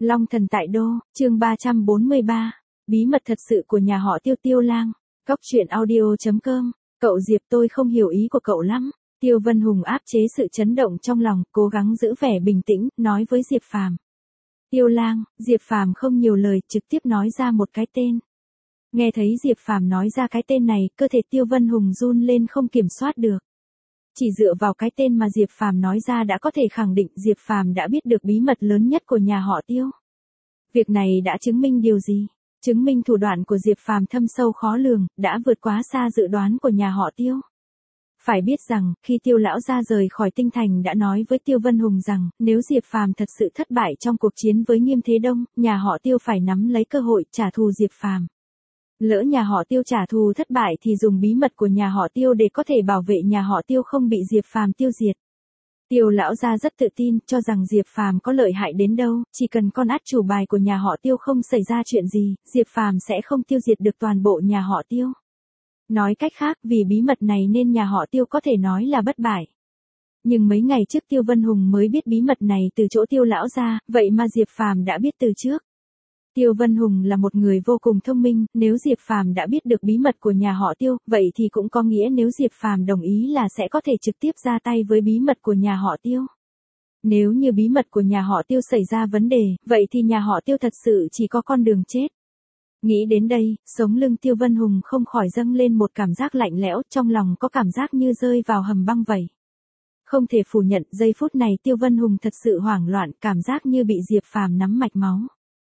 Long thần tại đô, chương 343. Bí mật thật sự của nhà họ Tiêu. Tiêu Lang. Cóc truyện audio.com. Cậu Diệp, tôi không hiểu ý của cậu lắm. Tiêu Vân Hùng áp chế sự chấn động trong lòng, cố gắng giữ vẻ bình tĩnh, nói với Diệp Phàm. Tiêu Lang. Diệp Phàm không nhiều lời, trực tiếp nói ra một cái tên. Nghe thấy Diệp Phàm nói ra cái tên này, cơ thể Tiêu Vân Hùng run lên không kiểm soát được. Chỉ dựa vào cái tên mà Diệp Phàm nói ra đã có thể khẳng định Diệp Phàm đã biết được bí mật lớn nhất của nhà họ Tiêu. Việc này đã chứng minh điều gì? Chứng minh thủ đoạn của Diệp Phàm thâm sâu khó lường, đã vượt quá xa dự đoán của nhà họ Tiêu. Phải biết rằng, khi Tiêu lão gia rời khỏi Tinh Thành đã nói với Tiêu Vân Hùng rằng, nếu Diệp Phàm thật sự thất bại trong cuộc chiến với Nghiêm Thế Đông, nhà họ Tiêu phải nắm lấy cơ hội trả thù Diệp Phàm. Lỡ nhà họ Tiêu trả thù thất bại thì dùng bí mật của nhà họ Tiêu để có thể bảo vệ nhà họ Tiêu không bị Diệp Phàm tiêu diệt. Tiêu lão gia rất tự tin, cho rằng Diệp Phàm có lợi hại đến đâu, chỉ cần con át chủ bài của nhà họ Tiêu không xảy ra chuyện gì, Diệp Phàm sẽ không tiêu diệt được toàn bộ nhà họ Tiêu. Nói cách khác, vì bí mật này nên nhà họ Tiêu có thể nói là bất bại. Nhưng mấy ngày trước Tiêu Vân Hùng mới biết bí mật này từ chỗ Tiêu lão gia, vậy mà Diệp Phàm đã biết từ trước. Tiêu Vân Hùng là một người vô cùng thông minh, nếu Diệp Phàm đã biết được bí mật của nhà họ Tiêu, vậy thì cũng có nghĩa nếu Diệp Phàm đồng ý là sẽ có thể trực tiếp ra tay với bí mật của nhà họ Tiêu. Nếu như bí mật của nhà họ Tiêu xảy ra vấn đề, vậy thì nhà họ Tiêu thật sự chỉ có con đường chết. Nghĩ đến đây, sống lưng Tiêu Vân Hùng không khỏi dâng lên một cảm giác lạnh lẽo, trong lòng có cảm giác như rơi vào hầm băng vậy. Không thể phủ nhận, giây phút này Tiêu Vân Hùng thật sự hoảng loạn, cảm giác như bị Diệp Phàm nắm mạch máu.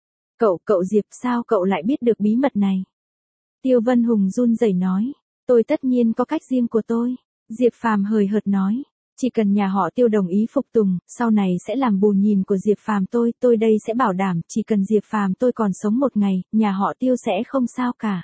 Cậu Diệp, sao cậu lại biết được bí mật này? Tiêu Vân Hùng run rẩy nói, tôi tất nhiên có cách riêng của tôi. Diệp Phàm hời hợt nói, chỉ cần nhà họ Tiêu đồng ý phục tùng, sau này sẽ làm bù nhìn của Diệp Phàm tôi đây sẽ bảo đảm, chỉ cần Diệp Phàm tôi còn sống một ngày, nhà họ Tiêu sẽ không sao cả.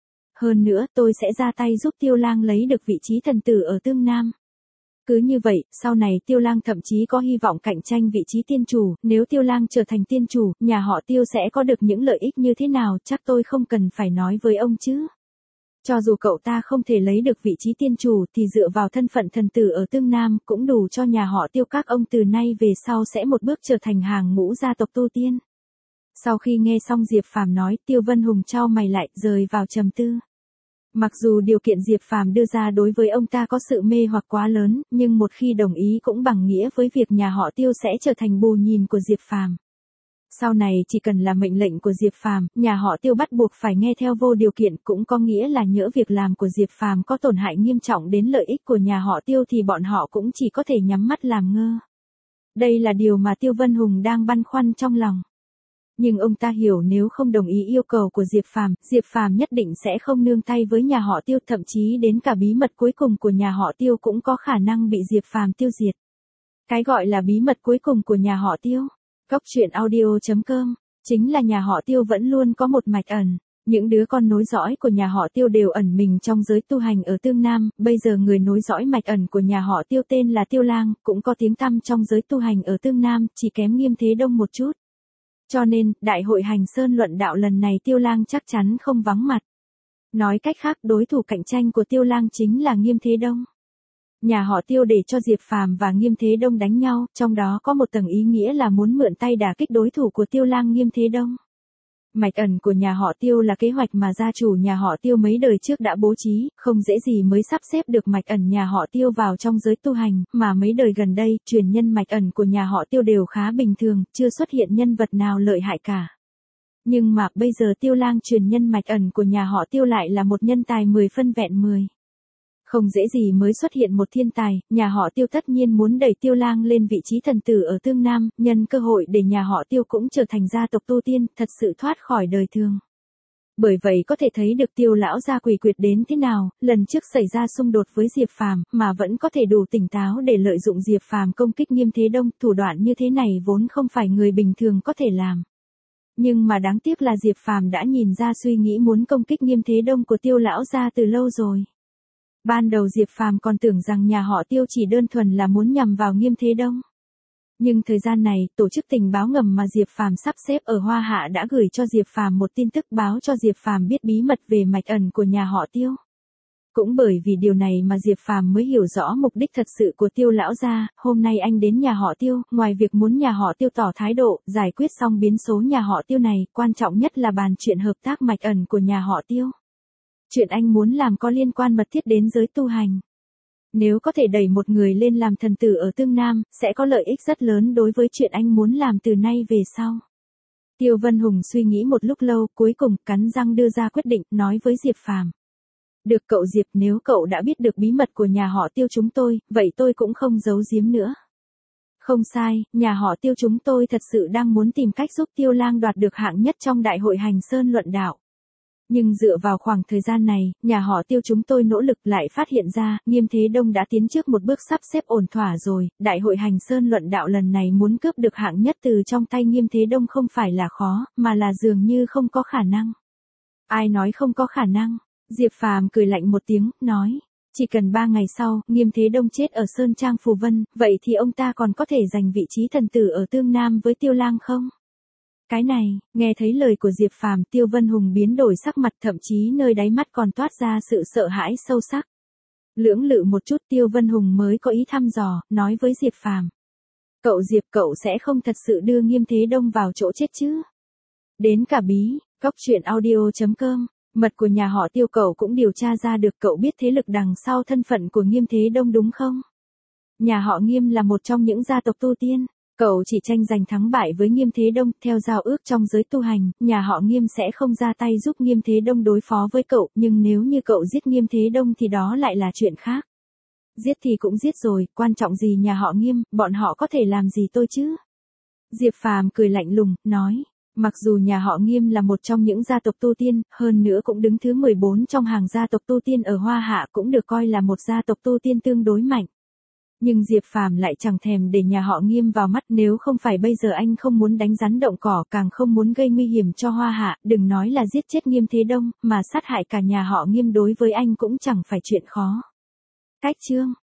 Hơn nữa, tôi sẽ ra tay giúp Tiêu Lang lấy được vị trí thần tử ở Tương Nam. Cứ như vậy, sau này Tiêu Lang thậm chí có hy vọng cạnh tranh vị trí tiên chủ, nếu Tiêu Lang trở thành tiên chủ, nhà họ Tiêu sẽ có được những lợi ích như thế nào, chắc tôi không cần phải nói với ông chứ. Cho dù cậu ta không thể lấy được vị trí tiên chủ thì dựa vào thân phận thần tử ở Tương Nam cũng đủ cho nhà họ Tiêu các ông từ nay về sau sẽ một bước trở thành hàng ngũ gia tộc tu tiên. Sau khi nghe xong Diệp Phàm nói, Tiêu Vân Hùng chau mày lại, rơi vào trầm tư. Mặc dù điều kiện Diệp Phàm đưa ra đối với ông ta có sự mê hoặc quá lớn, nhưng một khi đồng ý cũng bằng nghĩa với việc nhà họ Tiêu sẽ trở thành bù nhìn của Diệp Phàm. Sau này chỉ cần là mệnh lệnh của Diệp Phàm, nhà họ Tiêu bắt buộc phải nghe theo vô điều kiện, cũng có nghĩa là nhỡ việc làm của Diệp Phàm có tổn hại nghiêm trọng đến lợi ích của nhà họ Tiêu thì bọn họ cũng chỉ có thể nhắm mắt làm ngơ. Đây là điều mà Tiêu Vân Hùng đang băn khoăn trong lòng. Nhưng ông ta hiểu nếu không đồng ý yêu cầu của Diệp Phàm nhất định sẽ không nương tay với nhà họ Tiêu, thậm chí đến cả bí mật cuối cùng của nhà họ Tiêu cũng có khả năng bị Diệp Phàm tiêu diệt. Cái gọi là bí mật cuối cùng của nhà họ Tiêu, cóc truyện audio.com, chính là nhà họ Tiêu vẫn luôn có một mạch ẩn. Những đứa con nối dõi của nhà họ Tiêu đều ẩn mình trong giới tu hành ở Tương Nam, bây giờ người nối dõi mạch ẩn của nhà họ Tiêu tên là Tiêu Lang, cũng có tiếng tăm trong giới tu hành ở Tương Nam, chỉ kém Nghiêm Thế Đông một chút. Cho nên, đại hội Hành Sơn luận đạo lần này Tiêu Lang chắc chắn không vắng mặt. Nói cách khác, đối thủ cạnh tranh của Tiêu Lang chính là Nghiêm Thế Đông. Nhà họ Tiêu để cho Diệp Phàm và Nghiêm Thế Đông đánh nhau, trong đó có một tầng ý nghĩa là muốn mượn tay đả kích đối thủ của Tiêu Lang Nghiêm Thế Đông. Mạch ẩn của nhà họ Tiêu là kế hoạch mà gia chủ nhà họ Tiêu mấy đời trước đã bố trí, không dễ gì mới sắp xếp được mạch ẩn nhà họ Tiêu vào trong giới tu hành, mà mấy đời gần đây, truyền nhân mạch ẩn của nhà họ Tiêu đều khá bình thường, chưa xuất hiện nhân vật nào lợi hại cả. Nhưng mà bây giờ Tiêu Lang truyền nhân mạch ẩn của nhà họ Tiêu lại là một nhân tài 10 phân vẹn 10. Không dễ gì mới xuất hiện một thiên tài, nhà họ Tiêu tất nhiên muốn đẩy Tiêu Lang lên vị trí thần tử ở Tương Nam, nhân cơ hội để nhà họ Tiêu cũng trở thành gia tộc tu tiên, thật sự thoát khỏi đời thường. Bởi vậy có thể thấy được Tiêu lão gia quỷ quyệt đến thế nào, lần trước xảy ra xung đột với Diệp Phàm mà vẫn có thể đủ tỉnh táo để lợi dụng Diệp Phàm công kích Nghiêm Thế Đông, thủ đoạn như thế này vốn không phải người bình thường có thể làm. Nhưng mà đáng tiếc là Diệp Phàm đã nhìn ra suy nghĩ muốn công kích Nghiêm Thế Đông của Tiêu lão gia từ lâu rồi. Ban đầu Diệp Phàm còn tưởng rằng nhà họ Tiêu chỉ đơn thuần là muốn nhằm vào Nghiêm Thế Đông. Nhưng thời gian này, tổ chức tình báo ngầm mà Diệp Phàm sắp xếp ở Hoa Hạ đã gửi cho Diệp Phàm một tin tức báo cho Diệp Phàm biết bí mật về mạch ẩn của nhà họ Tiêu. Cũng bởi vì điều này mà Diệp Phàm mới hiểu rõ mục đích thật sự của Tiêu lão gia, hôm nay anh đến nhà họ Tiêu, ngoài việc muốn nhà họ Tiêu tỏ thái độ, giải quyết xong biến số nhà họ Tiêu này, quan trọng nhất là bàn chuyện hợp tác mạch ẩn của nhà họ Tiêu. Chuyện anh muốn làm có liên quan mật thiết đến giới tu hành. Nếu có thể đẩy một người lên làm thần tử ở Tương Nam, sẽ có lợi ích rất lớn đối với chuyện anh muốn làm từ nay về sau. Tiêu Vân Hùng suy nghĩ một lúc lâu, cuối cùng cắn răng đưa ra quyết định, nói với Diệp Phàm. Được cậu Diệp, nếu cậu đã biết được bí mật của nhà họ Tiêu chúng tôi, vậy tôi cũng không giấu giếm nữa. Không sai, nhà họ Tiêu chúng tôi thật sự đang muốn tìm cách giúp Tiêu Lang đoạt được hạng nhất trong đại hội hành sơn luận đạo. Nhưng dựa vào khoảng thời gian này, nhà họ Tiêu chúng tôi nỗ lực lại phát hiện ra, Nghiêm Thế Đông đã tiến trước một bước sắp xếp ổn thỏa rồi, đại hội hành sơn luận đạo lần này muốn cướp được hạng nhất từ trong tay Nghiêm Thế Đông không phải là khó, mà là dường như không có khả năng. Ai nói không có khả năng? Diệp Phàm cười lạnh một tiếng, nói, chỉ cần 3 ngày sau, Nghiêm Thế Đông chết ở Sơn Trang Phù Vân, vậy thì ông ta còn có thể giành vị trí thần tử ở Tương Nam với Tiêu Lang không? Cái này, nghe thấy lời của Diệp Phàm, Tiêu Vân Hùng biến đổi sắc mặt, thậm chí nơi đáy mắt còn toát ra sự sợ hãi sâu sắc. Lưỡng lự một chút, Tiêu Vân Hùng mới có ý thăm dò, nói với Diệp Phàm. Cậu Diệp, cậu sẽ không thật sự đưa Nghiêm Thế Đông vào chỗ chết chứ? Đến cả bí, coctruyện.audio.com, mật của nhà họ Tiêu cậu cũng điều tra ra được, cậu biết thế lực đằng sau thân phận của Nghiêm Thế Đông đúng không? Nhà họ Nghiêm là một trong những gia tộc tu tiên. Cậu chỉ tranh giành thắng bại với Nghiêm Thế Đông, theo giao ước trong giới tu hành, nhà họ Nghiêm sẽ không ra tay giúp Nghiêm Thế Đông đối phó với cậu, nhưng nếu như cậu giết Nghiêm Thế Đông thì đó lại là chuyện khác. Giết thì cũng giết rồi, quan trọng gì nhà họ Nghiêm, bọn họ có thể làm gì tôi chứ? Diệp Phàm cười lạnh lùng, nói, mặc dù nhà họ Nghiêm là một trong những gia tộc tu tiên, hơn nữa cũng đứng thứ 14 trong hàng gia tộc tu tiên ở Hoa Hạ, cũng được coi là một gia tộc tu tiên tương đối mạnh. Nhưng Diệp Phàm lại chẳng thèm để nhà họ Nghiêm vào mắt, nếu không phải bây giờ anh không muốn đánh rắn động cỏ, càng không muốn gây nguy hiểm cho Hoa Hạ, đừng nói là giết chết Nghiêm Thế Đông, mà sát hại cả nhà họ Nghiêm đối với anh cũng chẳng phải chuyện khó. Cách chương